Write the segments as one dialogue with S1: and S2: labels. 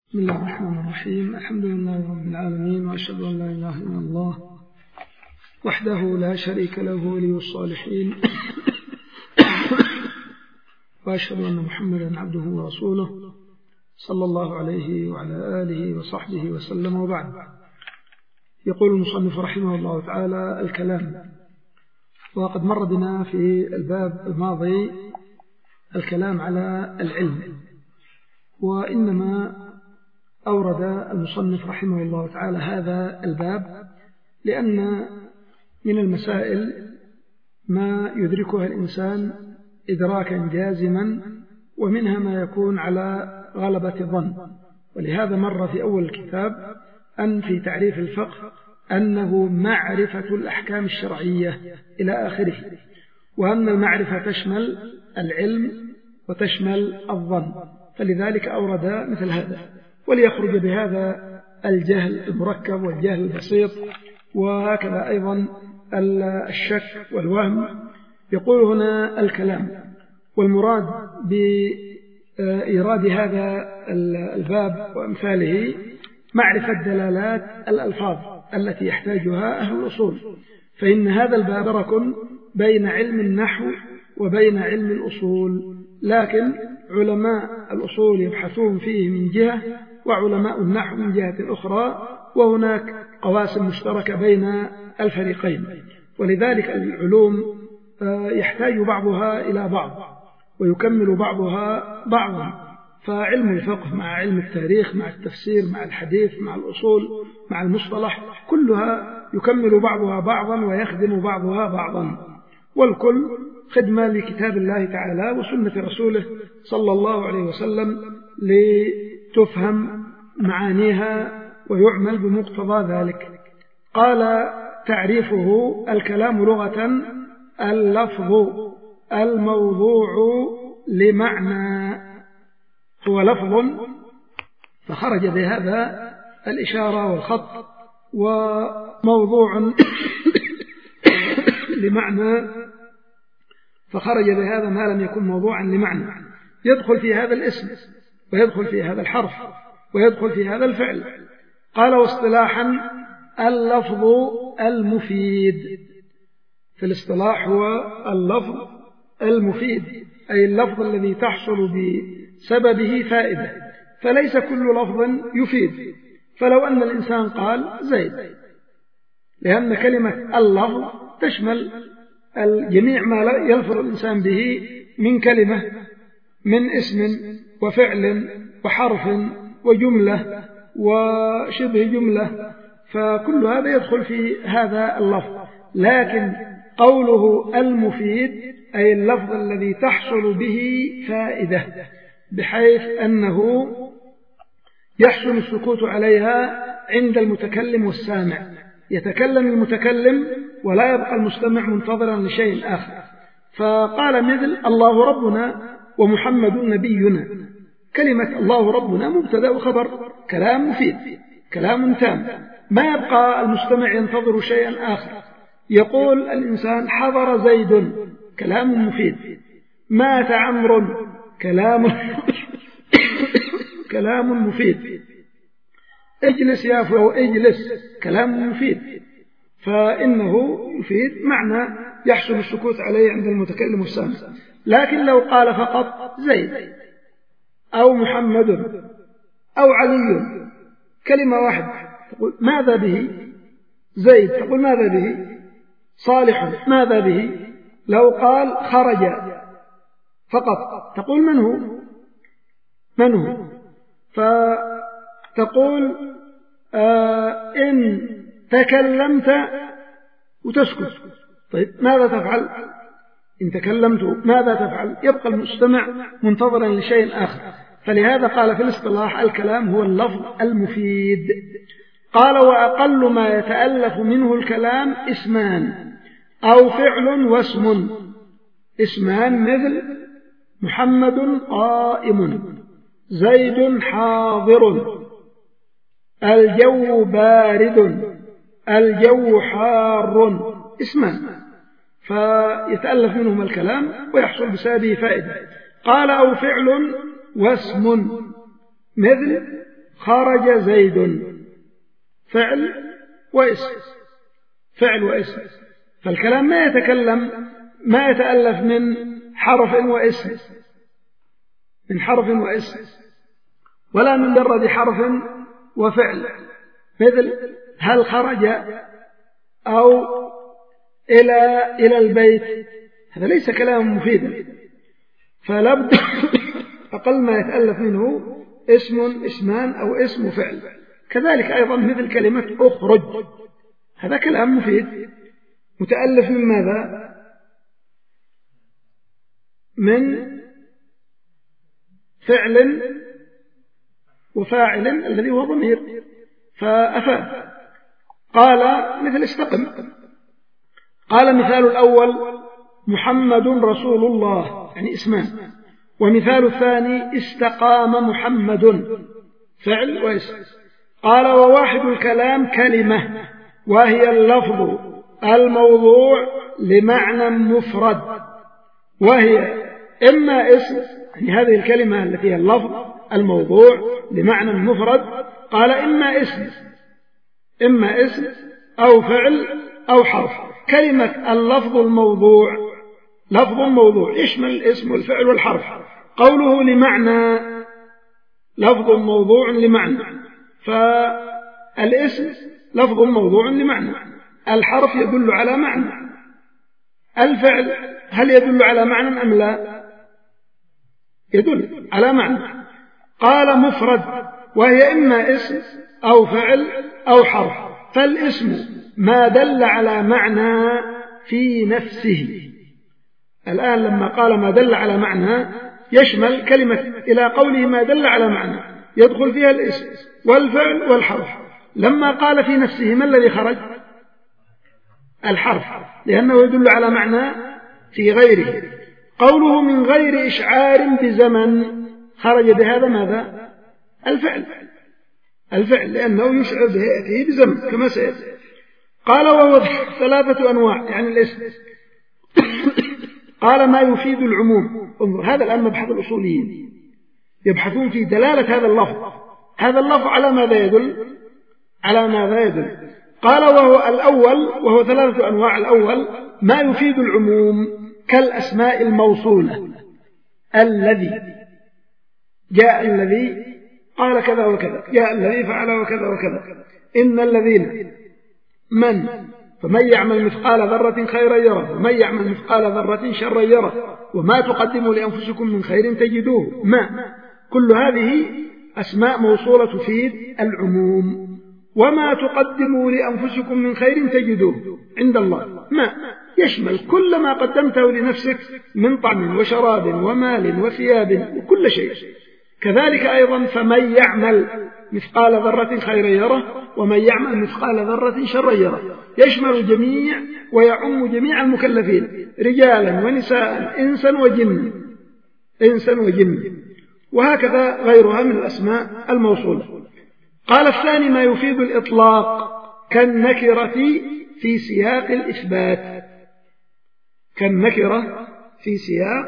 S1: بسم الله الرحمن الرحيم. الحمد لله رب العالمين، وأشهد أن لا إله إلا الله وحده لا شريك له ولي الصالحين، وأشهد أن محمدا عبده ورسوله صلى الله عليه وعلى آله وصحبه وسلم، وبعد. يقول المصنف رحمه الله تعالى: الكلام. وقد مر بنا في الباب الماضي الكلام على العلم، وإنما أورد المصنف رحمه الله تعالى هذا الباب لأن من المسائل ما يدركها الإنسان إدراكا جازما، ومنها ما يكون على غلبة الظن. ولهذا مر في أول الكتاب أن في تعريف الفقه أنه معرفة الأحكام الشرعية إلى آخره، وأن المعرفة تشمل العلم وتشمل الظن، فلذلك أورد مثل هذا وليخرج بهذا الجهل المركب والجهل البسيط، وهكذا أيضا الشك والوهم. يقول هنا الكلام، والمراد بإيراد هذا الباب وأمثاله معرفة دلالات الألفاظ التي يحتاجها أهل الأصول، فإن هذا الباب درك بين علم النحو وبين علم الأصول، لكن علماء الأصول يبحثون فيه من جهة، وعلماء النحو من جهة أخرى، وهناك قواسم مشتركة بين الفريقين. ولذلك العلوم يحتاج بعضها إلى بعض ويكمل بعضها بعضا، فعلم الفقه مع علم التاريخ مع التفسير مع الحديث مع الأصول مع المصطلح كلها يكمل بعضها بعضا ويخدم بعضها بعضا، والكل خدمة لكتاب الله تعالى وسنة رسوله صلى الله عليه وسلم لتفهم معانيها ويعمل بمقتضى ذلك. قال: تعريفه: الكلام لغة اللفظ الموضوع لمعنى، هو لفظ فخرج بهذا الإشارة والخط، وموضوع لمعنى فخرج بهذا ما لم يكن موضوعا لمعنى، يدخل في هذا الاسم ويدخل في هذا الحرف ويدخل في هذا الفعل. قال: واصطلاحا اللفظ المفيد. في الاصطلاح هو اللفظ المفيد، أي اللفظ الذي تحصل بسببه فائدة، فليس كل لفظ يفيد. فلو أن الإنسان قال زيد، لأن كلمة اللفظ تشمل الجميع ما يلفظ الإنسان به من كلمة، من اسم وفعل وحرف وجملة وشبه جملة، فكل هذا يدخل في هذا اللفظ. لكن قوله المفيد أي اللفظ الذي تحصل به فائدة، بحيث أنه يحسن السكوت عليها عند المتكلم والسامع، يتكلم المتكلم ولا يبقى المستمع منتظرا لشيء آخر. فقال مثل: الله ربنا ومحمد نبينا. كلمة الله ربنا مبتدأ وخبر، كلام مفيد، كلام تام، ما يبقى المستمع ينتظر شيئا آخر. يقول الإنسان: حضر زيد، كلام مفيد. مات عمرو، كلام مفيد. اجلس يا فلان، اجلس، كلام مفيد. فإنه يفيد معنى يحصل السكوت عليه عند المتكلم والسامع. لكن لو قال فقط زيد أو محمد أو علي، كلمة واحدة، تقول ماذا به؟ زيد، تقول ماذا به؟ صالح، ماذا به؟ لو قال خرج فقط، تقول من هو؟ من هو؟ فتقول إن تكلمت وتسكت. طيب ماذا تفعل؟ إن تكلمت ماذا تفعل؟ يبقى المستمع منتظرا لشيء آخر. فلهذا قال في الاصطلاح: الكلام هو اللفظ المفيد. قال: وأقل ما يتألف منه الكلام اسمان أو فعل واسم. اسمان مثل: محمد قائم، زيد حاضر، الجو بارد، الجو حار، اسمان، فيتألف منهم الكلام ويحصل بسببه فائدة. قال: أو فعل واسم مثل خرج زيد، فعل واسم، فعل واسم. فالكلام ما يتألف من حرف واسم، من حرف واسم، ولا من مجرد حرف وفعل، مثل هل خرج أو إلى البيت، هذا ليس كلام مفيدا. فلابد أقل ما يتألف منه اسم، اسمان، أو اسم فعل. كذلك أيضا مثل كلمة أخرج، هذا كلام مفيد متألف من ماذا؟ من فعل وفاعل الذي هو ضمير فأفاد. قال مثل استقم، قال مثال الأول محمد رسول الله، يعني اسمان. ومثال الثاني استقام محمد، فعل واسم. قال وواحد الكلام كلمة، وهي اللفظ الموضوع لمعنى مفرد، وهي إما اسم، يعني هذه الكلمة التي هي اللفظ الموضوع لمعنى مفرد، قال إما اسم أو فعل أو حرف. كلمة اللفظ الموضوع، لفظ موضوع يشمل الاسم والفعل والحرف. قوله لمعنى، لفظ موضوع لمعنى، فالاسم لفظ موضوع لمعنى، الحرف يدل على معنى، الفعل هل يدل على معنى أم لا؟ يدل على معنى. قال مفرد، وهي إما اسم أو فعل أو حرف. فالاسم ما دل على معنى في نفسه. الآن لما قال ما دل على معنى يشمل كلمة إلى قوله ما دل على معنى، يدخل فيها الاسم والفعل والحرف. لما قال في نفسه ما الذي خرج؟ الحرف، لأنه يدل على معنى في غيره. قوله من غير إشعار بزمن، خرج بهذا ماذا؟ الفعل لأنه يشعر بهيئته بزمن كما سيأتي. قال وهو 3 أنواع، يعني الاسم. قال ما يفيد العموم. انظر، هذا الآن مبحث الأصوليين، يبحثون في دلالة هذا اللفظ. هذا اللفظ على ماذا يدل؟ على ماذا يدل؟ قال وهو الأول، وهو 3 أنواع. الأول ما يفيد العموم كالأسماء الموصولة، الذي جاء، الذي قال كذا وكذا، جاء الذي فعل وكذا وكذا، إن الذين، من، فمن يعمل مثقال ذرة خيرا يره، ومن يعمل مثقال ذرة شرا يره، وما تقدموا لأنفسكم من خير تجدوه، ما، كل هذه أسماء موصولة تفيد العموم. وما تقدموا لأنفسكم من خير تجدوه عند الله، ما يشمل كل ما قدمته لنفسك من طعم وشراب ومال وثياب وكل شيء. كذلك أيضا فمن يعمل مثقال ذرة خيرا يره، ومن يعمل مثقال ذرة شرا يره، يشمل جميع ويعم جميع المكلفين، رجالا ونساء، إنسا وجن، وهكذا غيرها من الأسماء الموصولة. قال الثاني ما يفيد الإطلاق كالنكرة في سياق الإثبات، كالنكرة في سياق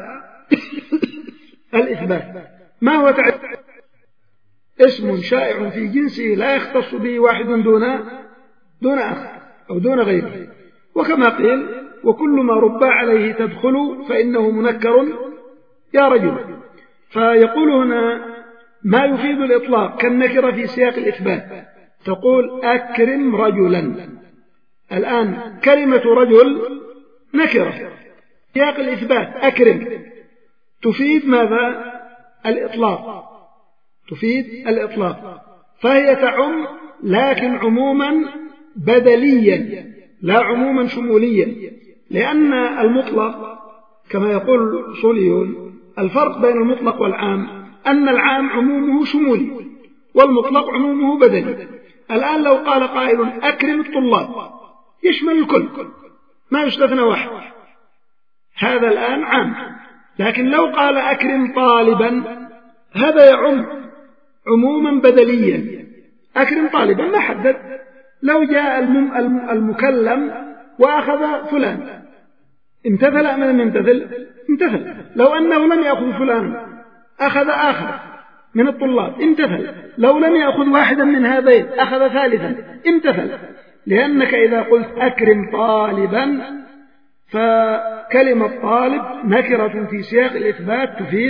S1: الإثبات. ما هو تعريف؟ اسم شائع في جنسه لا يختص به واحد دون آخر أو دون غيره. وكما قيل وكل ما ربى عليه تدخل فإنه منكر يا رجل. فيقول هنا ما يفيد الإطلاق كالنكرة في سياق الإثبات، تقول أكرم رجلا. الآن كلمة رجل نكرة، سياق الإثبات أكرم تفيد ماذا؟ الإطلاق، تفيد الإطلاق، فهي تعم لكن عموما بدليا لا عموما شموليا. لأن المطلق كما يقول الأصوليون الفرق بين المطلق والعام أن العام عمومه شمولي والمطلق عمومه بدلي. الآن لو قال قائل أكرم الطلاب يشمل الكل ما يستثنى واحد، هذا الآن عام. لكن لو قال أكرم طالبا هذا يعم عموما بدليا. أكرم طالبا ما حدد، لو جاء المكلم وأخذ فلان امتثل أم لم يمتثل؟ امتثل. لو أنه لم يأخذ فلان أخذ آخر من الطلاب امتثل، لو لم يأخذ واحدا من هذين أخذ ثالثا امتثل، لأنك إذا قلت أكرم طالبا فكلمة طالب نكرة في سياق الإثبات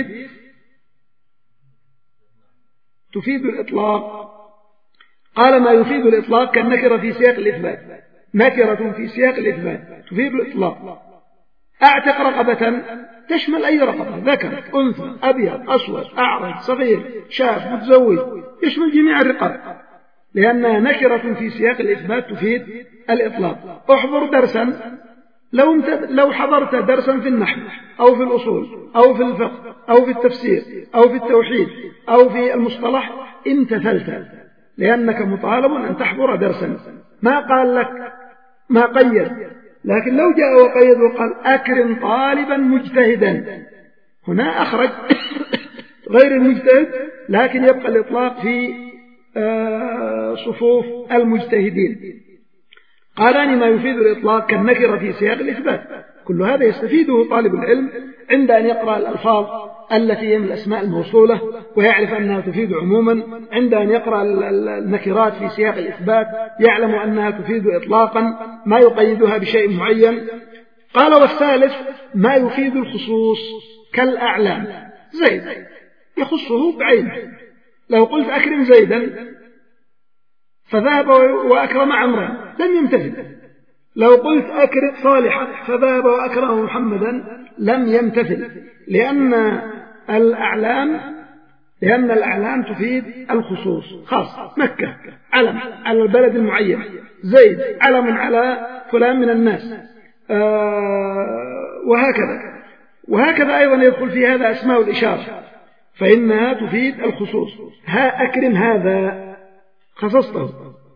S1: تفيد الإطلاق. قال ما يفيد الإطلاق كالنكرة في سياق الإثبات، نكرة في سياق الإثبات تفيد الإطلاق. أعتق رقبة تشمل أي رقبة، ذكر أنثى أبيض أسود أعرج صغير شاب متزوج، يشمل جميع الرقاب، لأنها نكرة في سياق الإثبات تفيد الإطلاق. احضر درسا، لو حضرت درسا في النحو أو في الأصول أو في الفقه أو في التفسير أو في التوحيد أو في المصطلح امتثلت، لأنك مطالب أن تحضر درسا. ما قال لك ما قيد، لكن لو جاء وقيد وقال أكرم طالبا مجتهدا، هنا أخرج غير المجتهد، لكن يبقى الإطلاق في صفوف المجتهدين. قال ما يفيد الإطلاق كالنكرة في سياق الإثبات. كل هذا يستفيده طالب العلم عند أن يقرأ الألفاظ التي هي من الأسماء الموصولة ويعرف أنها تفيد عموما، عند أن يقرأ النكرات في سياق الإثبات يعلم أنها تفيد إطلاقا ما يقيدها بشيء معين. قال والثالث ما يفيد الخصوص كالأعلام، زيد يخصه بعينه، لو قلت أكرم زيدا فذهب وأكرم عمرا لم يمتثل، لو قلت أكرم صالحا فذهب وأكرم محمدا لم يمتثل، لأن الأعلام تفيد الخصوص. خاص مكة علم على البلد المعين، زيد علم على فلان من الناس، وهكذا أيضا يدخل في هذا أسماء الإشارة، فإنها تفيد الخصوص. ها أكرم هذا خصصته،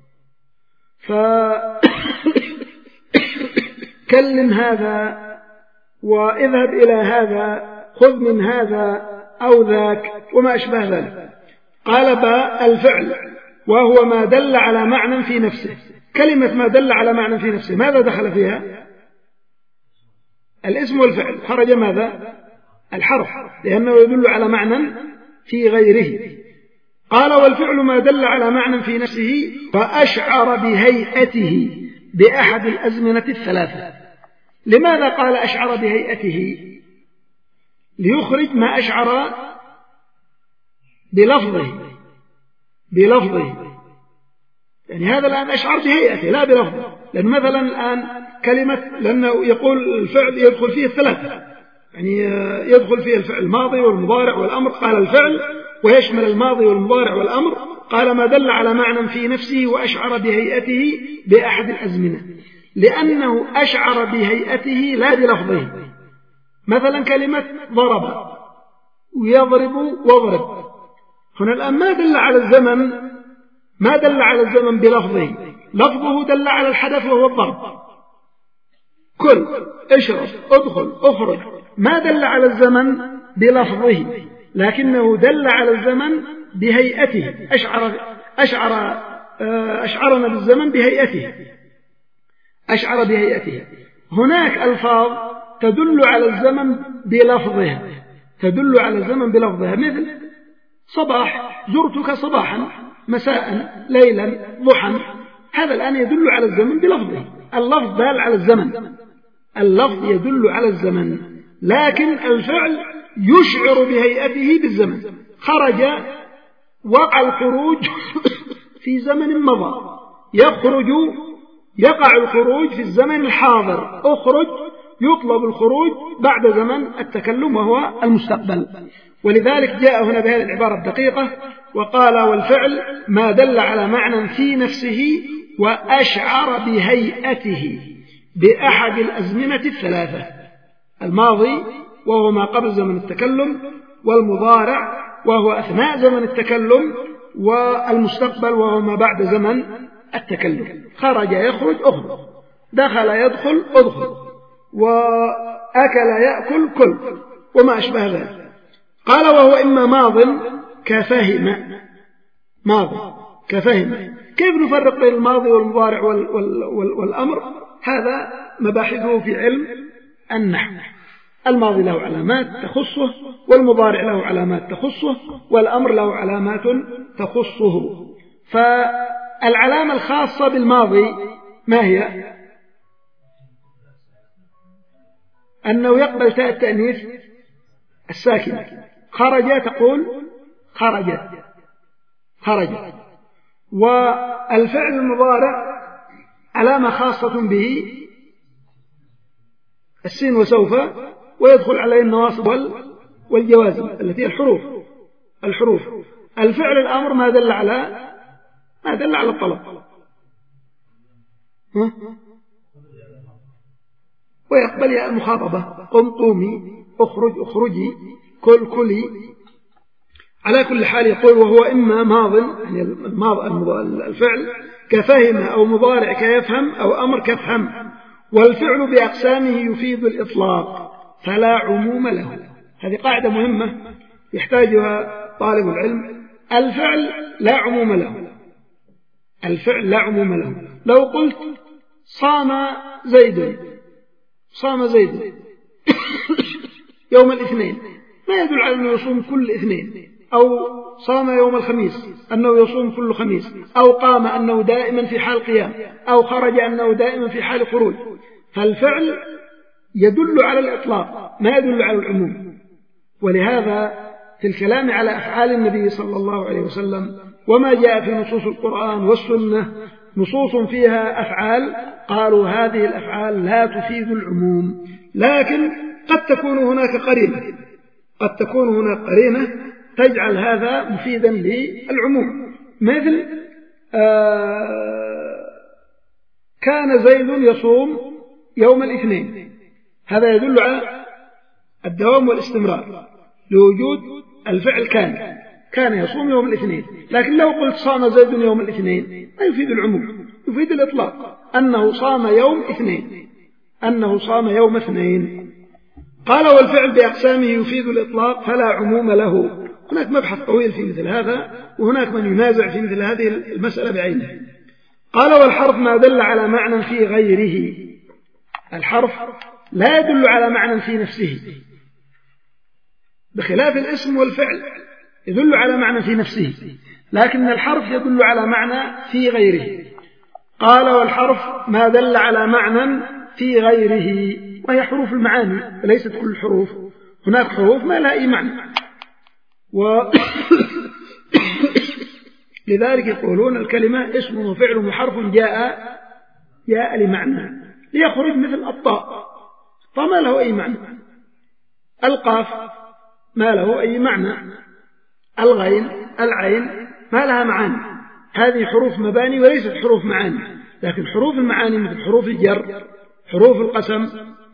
S1: فكلم هذا واذهب إلى هذا، خذ من هذا أو ذاك وما أشبه ذلك. قال باء الفعل وهو ما دل على معنى في نفسه. كلمة ما دل على معنى في نفسه ماذا دخل فيها؟ الاسم والفعل، خرج ماذا؟ الحرف، لأنه يدل على معنى في غيره. قال والفعل ما دل على معنى في نفسه فأشعر بهيئته بأحد الأزمنة الثلاثة. لماذا قال أشعر بهيئته؟ ليخرج ما أشعر بلفظه، يعني هذا الآن أشعر بهيئته لا بلفظه، لأن مثلا الآن لأنه يقول الفعل يدخل فيه الثلاثة، يعني يدخل فيه الفعل الماضي والمضارع والأمر. قال الفعل ويشمل الماضي والمضارع والأمر. قال ما دل على معنى في نفسه وأشعر بهيئته بأحد الأزمنة، لأنه أشعر بهيئته لا بلفظه. مثلا كلمة ضرب ويضرب واضرب، هنا الآن ما دل على الزمن بلفظه، لفظه دل على الحدث وهو الضرب، كل اشرب ادخل اخرج، ما دل على الزمن بلفظه، لكنه دل على الزمن بهيئته. أشعرنا بالزمن بهيئته، أشعر بهيئته. هناك ألفاظ تدل على الزمن بلفظها، مثل صباح، زرتك صباحا، مساء، ليلا، ضحى، هذا الآن يدل على الزمن بلفظه. اللفظ دال على الزمن، اللفظ يدل على الزمن، لكن الفعل يشعر بهيئته بالزمن. خرج، وقع الخروج في زمن مضى، يقع الخروج في الزمن الحاضر، أخرج يطلب الخروج بعد زمن التكلم وهو المستقبل. ولذلك جاء هنا بهذه العبارة الدقيقة وقال والفعل ما دل على معنى في نفسه وأشعر بهيئته بأحد الأزمنة الثلاثة: الماضي وهو ما قبل زمن التكلم، والمضارع وهو أثناء زمن التكلم، والمستقبل وهو ما بعد زمن التكلم. خرج يخرج أخرج، دخل يدخل أدخل، وأكل يأكل كل، وما أشبه ذلك. قال وهو إما ماض كفهم، كيف نفرق بين الماضي والمضارع والأمر؟ هذا مباحثه في علم النحو. الماضي له علامات تخصه، والمضارع له علامات تخصه، والأمر له علامات تخصه. فالعلامة الخاصة بالماضي ما هي؟ أنه يقبل تاء التأنيث الساكنة. خرج تقول خرجت خرجت. والفعل المضارع علامة خاصة به السين وسوف، ويدخل عليه النواصب والجوازم التي الحروف. الفعل الأمر ما دل على الطلب، ويقبل ياء المخاطبة، قم قومي، اخرج اخرجي، كل كلي. على كل حال يقول وهو إما ماض يعني الفعل كفهم، أو مضارع كيفهم، أو أمر كفهم. والفعل بأقسامه يفيد الإطلاق فلا عموم له. هذه قاعدة مهمة يحتاجها طالب العلم. الفعل لا عموم له. الفعل لا عموم له. لو قلت صام زيد يوم الاثنين، ما يدل على أنه يصوم كل اثنين. أو صام يوم الخميس أنه يصوم كل خميس. أو قام أنه دائما في حال قيام. أو خرج أنه دائما في حال خروج. فالفعل يدل على الإطلاق ما يدل على العموم. ولهذا في الكلام على أفعال النبي صلى الله عليه وسلم وما جاء في نصوص القرآن والسنة نصوص فيها أفعال، قالوا هذه الأفعال لا تفيد العموم، لكن قد تكون هناك قرينة تجعل هذا مفيدا للعموم. مثل كان زيد يصوم يوم الاثنين، هذا يدل على الدوام والاستمرار لوجود الفعل كان يصوم يوم الاثنين. لكن لو قلت صام زيد يوم الاثنين ما يفيد العموم، يفيد الإطلاق أنه صام يوم اثنين. قال والفعل بأقسامه يفيد الإطلاق فلا عموم له. هناك مبحث طويل في مثل هذا، وهناك من ينازع في مثل هذه المسألة بعينها. قال والحرف ما دل على معنى في غيره. الحرف لا يدل على معنى في نفسه، بخلاف الاسم والفعل يدل على معنى في نفسه، لكن الحرف يدل على معنى في غيره. قال والحرف ما دل على معنى في غيره، وهي حروف المعاني وليست كل الحروف. هناك حروف ما لها أي معنى، لذلك يقولون الكلمة اسم وفعل وحرف جاء لمعنى، ليخرج مثل الطاء ما له أي معنى، القاف ما له أي معنى، الغين العين ما لها معاني. هذه حروف مباني وليست حروف معاني. لكن حروف المعاني مثل حروف الجر، حروف القسم.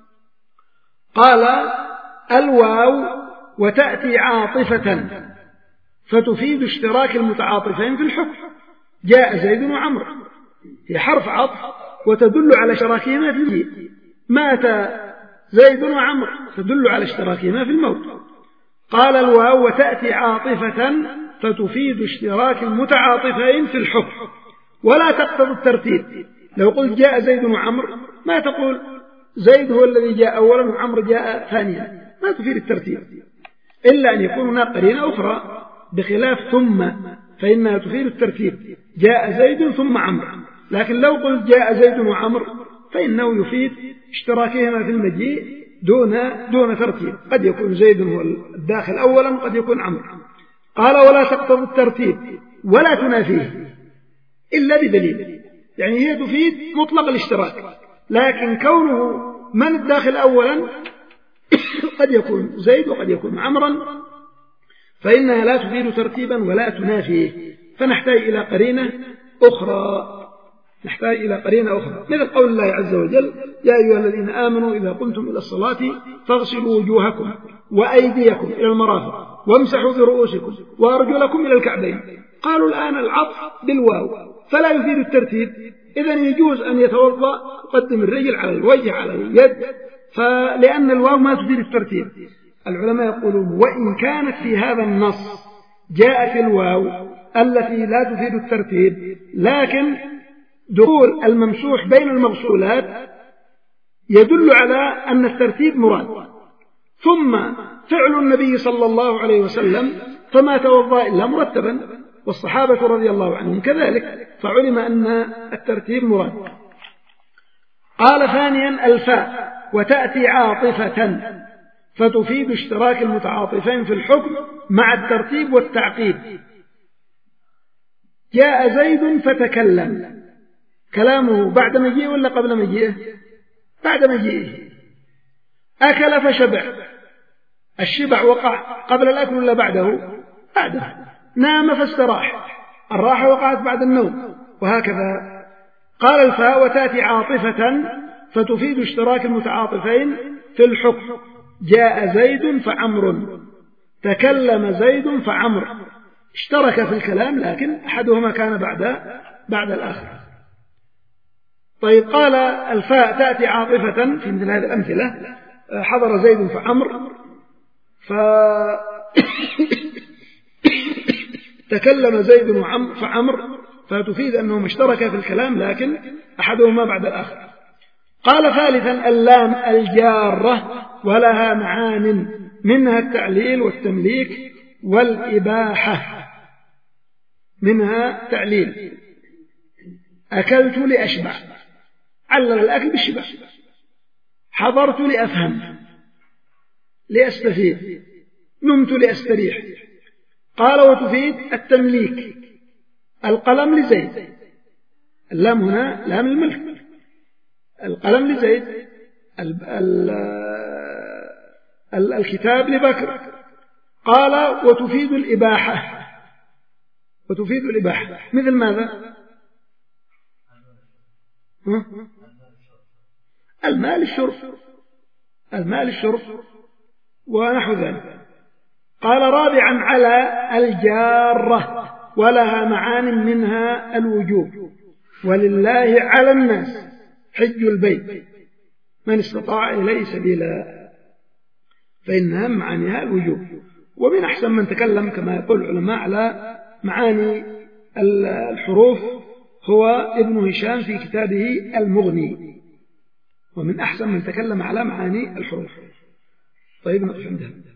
S1: قال الواو وتأتي عاطفة فتفيد اشتراك المتعاطفين في الحكم. جاء زيد وعمر، هي حرف عطف وتدل على اشتراكهما في المجيء. مات زيد وعمر تدل على اشتراكهما في الموت. قال الواو وتأتي عاطفة فتفيد اشتراك المتعاطفين في الحكم ولا تقتضي الترتيب. لو قلت جاء زيد وعمر ما تقول زيد هو الذي جاء أولا وعمر جاء ثانيا، ما تفيد الترتيب، إلا أن يكون هناك قرينة أخرى بخلاف ثم، فإنها تفيد الترتيب، جاء زيد ثم عمر. لكن لو قلت جاء زيد وعمر فإنه يفيد اشتراكهما في المجيء دون ترتيب، قد يكون زيد هو الداخل أولا وقد يكون عمر. قال ولا تقتضي الترتيب ولا تنافيه إلا بدليل، يعني هي تفيد مطلق الاشتراك، لكن كونه من الداخل أولا قد يكون زيد وقد يكون عمرا، فإنها لا تفيد ترتيبا ولا تنافيه. فنحتاج إلى قرينة أخرى، مثل قول الله عز وجل يا أيها الذين آمنوا إذا قمتم إلى الصلاة فاغسلوا وجوهكم وأيديكم إلى المرافق وامسحوا برؤوسكم وأرجلكم إلى الكعبين. قالوا الآن العطف بالواو فلا يفيد الترتيب، إذن يجوز أن يتوضأ يقدم الرجل على الوجه على اليد، فلأن الواو ما تفيد الترتيب. العلماء يقولون وإن كانت في هذا النص جاءت الواو التي لا تفيد الترتيب، لكن دخول الممسوح بين المغسولات يدل على أن الترتيب مراد، ثم فعل النبي صلى الله عليه وسلم فما توضأ إلا مرتبا، والصحابة رضي الله عنهم كذلك، فعلم أن الترتيب مراد. قال ثانيا الفاء وتأتي عاطفة فتفيد اشتراك المتعاطفين في الحكم مع الترتيب والتعقيب. جاء زيد فتكلم، كلامه بعد مجيئه ولا قبل مجيئه؟ بعد مجيئه. أكل فشبع، الشبع وقع قبل الأكل ولا بعده؟ بعده. نام فاستراح، الراحة وقعت بعد النوم، وهكذا. قال الفاء وتأتي عاطفة فتفيد اشتراك المتعاطفين في الحكم. جاء زيد فعمر، تكلم زيد فعمر، اشترك في الكلام لكن أحدهما كان بعد الآخر. طيب قال الفاء تأتي عاطفة في مثل هذه الأمثلة، حضر زيد فعمر، فتكلم زيد فعمر، فتفيد أنهم اشتركا في الكلام لكن أحدهما بعد الآخر. قال ثالثا اللام الجارة ولها معان منها التعليل والتمليك والإباحة. منها تعليل، أكلت لأشبع، علل الأكل بالشبع. حضرت لأفهم لأستفيد، نمت لأستريح. قال وتفيد التمليك، القلم لزيد، اللام هنا لام الملك، القلم لزيد، الكتاب لبكر. قال وتفيد الإباحة، وتفيد الإباحة مثل ماذا؟ المال الشرب، المال الشرب ونحو ذلك. قال رابعا على الجارة ولها معان منها الوجوب، ولله على الناس حج البيت من استطاع إليه سبيلا، فإنها معانيها الوجوب. ومن أحسن من تكلم كما يقول العلماء على معاني الحروف هو ابن هشام في كتابه المغني، ومن أحسن من تكلم على معاني الحروف. طيب نقف عندها.